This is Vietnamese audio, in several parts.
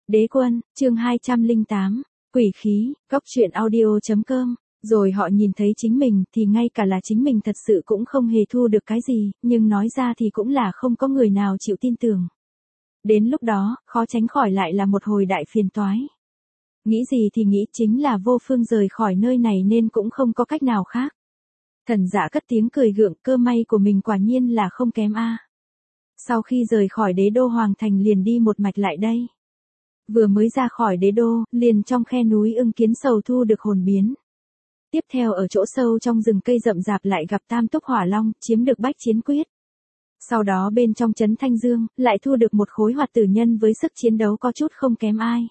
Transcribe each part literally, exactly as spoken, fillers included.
Đế quân, chương hai trăm lẻ tám, quỷ khí, góc truyện audio.com. Rồi họ nhìn thấy chính mình thì ngay cả là chính mình thật sự cũng không hề thu được cái gì, nhưng nói ra thì cũng là không có người nào chịu tin tưởng. Đến lúc đó, khó tránh khỏi lại là một hồi đại phiền toái. Nghĩ gì thì nghĩ, chính là vô phương rời khỏi nơi này nên cũng không có cách nào khác. Thần Dạ cất tiếng cười gượng, cơ may của mình quả nhiên là không kém a. Sau khi rời khỏi đế đô hoàng thành liền đi một mạch lại đây. Vừa mới ra khỏi đế đô, liền trong khe núi Ưng Kiến Sầu thu được hồn biến. Tiếp theo ở chỗ sâu trong rừng cây rậm rạp lại gặp Tam Túc Hỏa Long, chiếm được Bách Chiến Quyết. Sau đó bên trong trấn Thanh Dương, lại thu được một khối hoạt tử nhân với sức chiến đấu có chút không kém ai.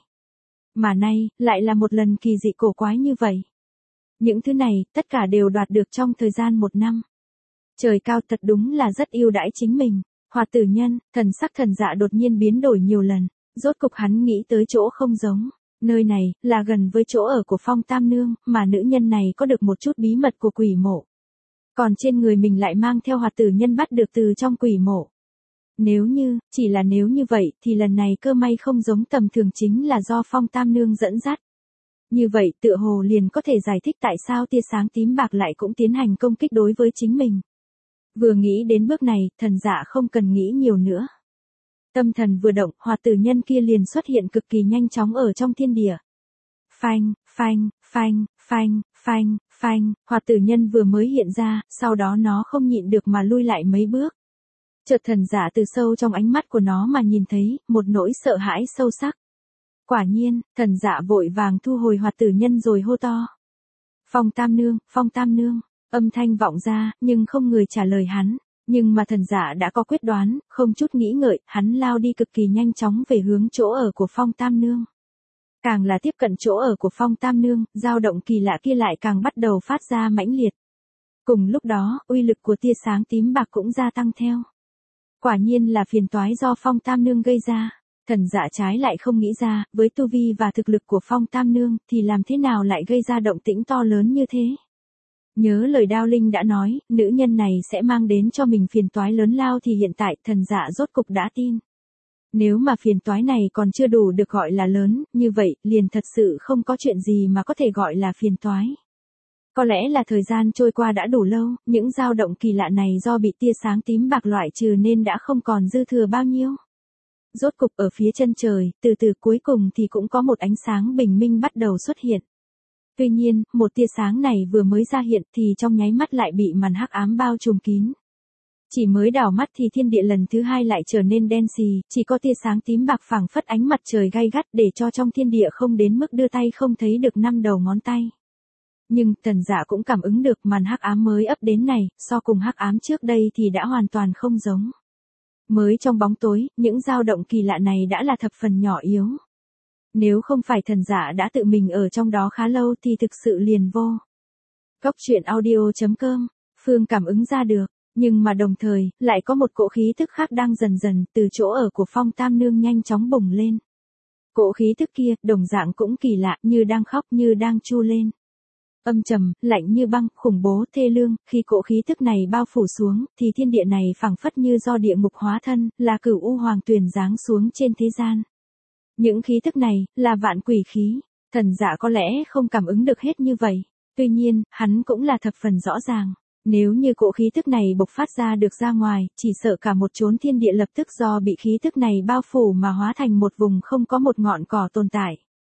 Mà nay, lại là một lần kỳ dị cổ quái như vậy. Những thứ này, tất cả đều đoạt được trong thời gian một năm. Trời cao thật đúng là rất yêu đãi chính mình. Hoạt tử nhân, thần sắc Thần Dạ đột nhiên biến đổi nhiều lần. Rốt cục hắn nghĩ tới chỗ không giống. Nơi này, là gần với chỗ ở của Phong Tam Nương, mà nữ nhân này có được một chút bí mật của quỷ mộ. Còn trên người mình lại mang theo hoạt tử nhân bắt được từ trong quỷ mộ. Nếu như, chỉ là nếu như vậy, thì lần này cơ may không giống tầm thường chính là do Phong Tam Nương dẫn dắt. Như vậy, tựa hồ liền có thể giải thích tại sao tia sáng tím bạc lại cũng tiến hành công kích đối với chính mình. Vừa nghĩ đến bước này, Thần Dạ không cần nghĩ nhiều nữa. Tâm thần vừa động, hoạt tử nhân kia liền xuất hiện cực kỳ nhanh chóng ở trong thiên địa. Phanh, phanh, phanh, phanh, phanh, phanh, hoạt tử nhân vừa mới hiện ra, sau đó nó không nhịn được mà lui lại mấy bước. Chợt Thần Dạ từ sâu trong ánh mắt của nó mà nhìn thấy, một nỗi sợ hãi sâu sắc. Quả nhiên, Thần Dạ vội vàng thu hồi hoạt tử nhân rồi hô to. Phong Tam Nương, Phong Tam Nương, âm thanh vọng ra, nhưng không người trả lời hắn. Nhưng mà Thần Dạ đã có quyết đoán, không chút nghĩ ngợi, hắn lao đi cực kỳ nhanh chóng về hướng chỗ ở của Phong Tam Nương. Càng là tiếp cận chỗ ở của Phong Tam Nương, dao động kỳ lạ kia lại càng bắt đầu phát ra mãnh liệt. Cùng lúc đó, uy lực của tia sáng tím bạc cũng gia tăng theo. Quả nhiên là phiền toái do Phong Tam Nương gây ra. Thần Dạ trái lại không nghĩ ra, với tu vi và thực lực của Phong Tam Nương, thì làm thế nào lại gây ra động tĩnh to lớn như thế. Nhớ lời Đao Linh đã nói, nữ nhân này sẽ mang đến cho mình phiền toái lớn lao thì hiện tại Thần Dạ rốt cục đã tin. Nếu mà phiền toái này còn chưa đủ được gọi là lớn, như vậy, liền thật sự không có chuyện gì mà có thể gọi là phiền toái. Có lẽ là thời gian trôi qua đã đủ lâu, những dao động kỳ lạ này do bị tia sáng tím bạc loại trừ nên đã không còn dư thừa bao nhiêu. Rốt cục ở phía chân trời, từ từ cuối cùng thì cũng có một ánh sáng bình minh bắt đầu xuất hiện. Tuy nhiên, một tia sáng này vừa mới ra hiện thì trong nháy mắt lại bị màn hắc ám bao trùm kín. Chỉ mới đảo mắt thì thiên địa lần thứ hai lại trở nên đen xì, chỉ có tia sáng tím bạc phảng phất ánh mặt trời gay gắt để cho trong thiên địa không đến mức đưa tay không thấy được năm đầu ngón tay. Nhưng, Thần Dạ cũng cảm ứng được màn hắc ám mới ấp đến này, so cùng hắc ám trước đây thì đã hoàn toàn không giống. Mới trong bóng tối, những dao động kỳ lạ này đã là thập phần nhỏ yếu. Nếu không phải Thần Dạ đã tự mình ở trong đó khá lâu thì thực sự liền vô. Góc truyện audio.com, Phương cảm ứng ra được, nhưng mà đồng thời, lại có một cỗ khí thức khác đang dần dần từ chỗ ở của Phong Tam Nương nhanh chóng bùng lên. Cỗ khí thức kia, đồng dạng cũng kỳ lạ, như đang khóc như đang chu lên. Âm trầm, lạnh như băng, khủng bố, thê lương, khi cỗ khí thức này bao phủ xuống, thì thiên địa này phảng phất như do địa ngục hóa thân, là Cửu U Hoàng Tuyền giáng xuống trên thế gian. Những khí thức này, là vạn quỷ khí. Thần Dạ có lẽ không cảm ứng được hết như vậy. Tuy nhiên, hắn cũng là thập phần rõ ràng. Nếu như cỗ khí thức này bộc phát ra được ra ngoài, chỉ sợ cả một chốn thiên địa lập tức do bị khí thức này bao phủ mà hóa thành một vùng không có một ngọn cỏ tồn tại.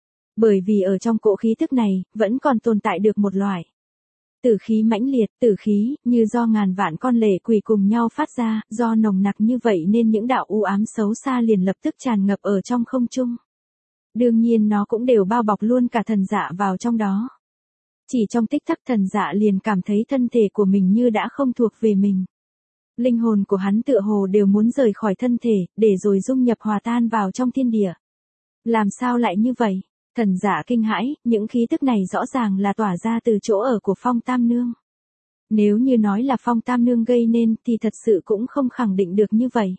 Bởi vì ở trong cỗ khí thức này, vẫn còn tồn tại được một loại tử khí mãnh liệt, tử khí, như do ngàn vạn con lệ quỷ cùng nhau phát ra, do nồng nặc như vậy nên những đạo u ám xấu xa liền lập tức tràn ngập ở trong không trung. Đương nhiên nó cũng đều bao bọc luôn cả Thần Dạ vào trong đó. Chỉ trong tích tắc Thần Dạ liền cảm thấy thân thể của mình như đã không thuộc về mình. Linh hồn của hắn tựa hồ đều muốn rời khỏi thân thể, để rồi dung nhập hòa tan vào trong thiên địa. Làm sao lại như vậy? Thần Dạ kinh hãi, những khí tức này rõ ràng là tỏa ra từ chỗ ở của Phong Tam Nương. Nếu như nói là Phong Tam Nương gây nên thì thật sự cũng không khẳng định được như vậy.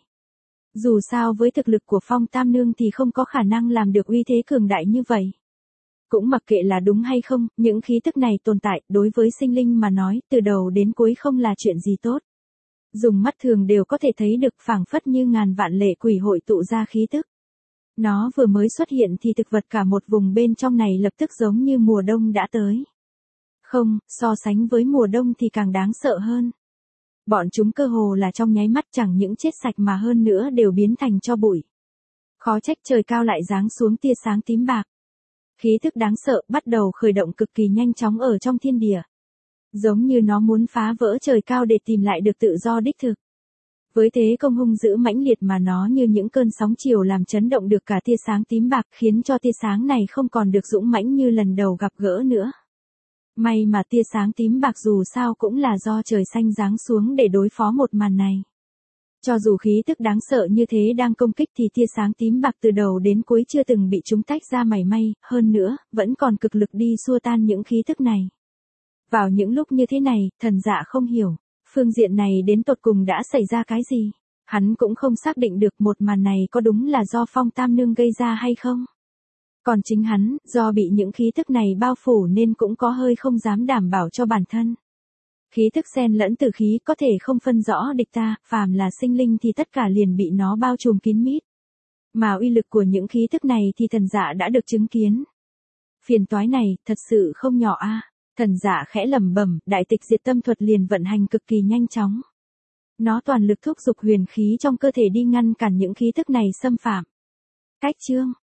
Dù sao với thực lực của Phong Tam Nương thì không có khả năng làm được uy thế cường đại như vậy. Cũng mặc kệ là đúng hay không, những khí tức này tồn tại đối với sinh linh mà nói từ đầu đến cuối không là chuyện gì tốt. Dùng mắt thường đều có thể thấy được phảng phất như ngàn vạn lệ quỷ hội tụ ra khí tức. Nó vừa mới xuất hiện thì thực vật cả một vùng bên trong này lập tức giống như mùa đông đã tới. Không, so sánh với mùa đông thì càng đáng sợ hơn. Bọn chúng cơ hồ là trong nháy mắt chẳng những chết sạch mà hơn nữa đều biến thành tro bụi. Khó trách trời cao lại giáng xuống tia sáng tím bạc. Khí thức đáng sợ bắt đầu khởi động cực kỳ nhanh chóng ở trong thiên địa. Giống như nó muốn phá vỡ trời cao để tìm lại được tự do đích thực. Với thế công hung dữ mãnh liệt mà nó như những cơn sóng chiều làm chấn động được cả tia sáng tím bạc, khiến cho tia sáng này không còn được dũng mãnh như lần đầu gặp gỡ nữa. May mà tia sáng tím bạc dù sao cũng là do trời xanh giáng xuống để đối phó một màn này. Cho dù khí tức đáng sợ như thế đang công kích thì tia sáng tím bạc từ đầu đến cuối chưa từng bị chúng tách ra mảy may, hơn nữa, vẫn còn cực lực đi xua tan những khí tức này. Vào những lúc như thế này, Thần Dạ không hiểu, phương diện này đến tột cùng đã xảy ra cái gì. Hắn cũng không xác định được một màn này có đúng là do Phong Tam Nương gây ra hay không. Còn chính hắn, do bị những khí tức này bao phủ nên cũng có hơi không dám đảm bảo cho bản thân. Khí tức xen lẫn tử khí có thể không phân rõ địch ta, phàm là sinh linh thì tất cả liền bị nó bao trùm kín mít. Mà uy lực của những khí tức này thì Thần Dạ đã được chứng kiến. Phiền toái này, thật sự không nhỏ a. À. Thần Dạ khẽ lẩm bẩm, đại tịch diệt tâm thuật liền vận hành cực kỳ nhanh chóng. Nó toàn lực thúc giục huyền khí trong cơ thể đi ngăn cản những khí tức này xâm phạm. Cách chương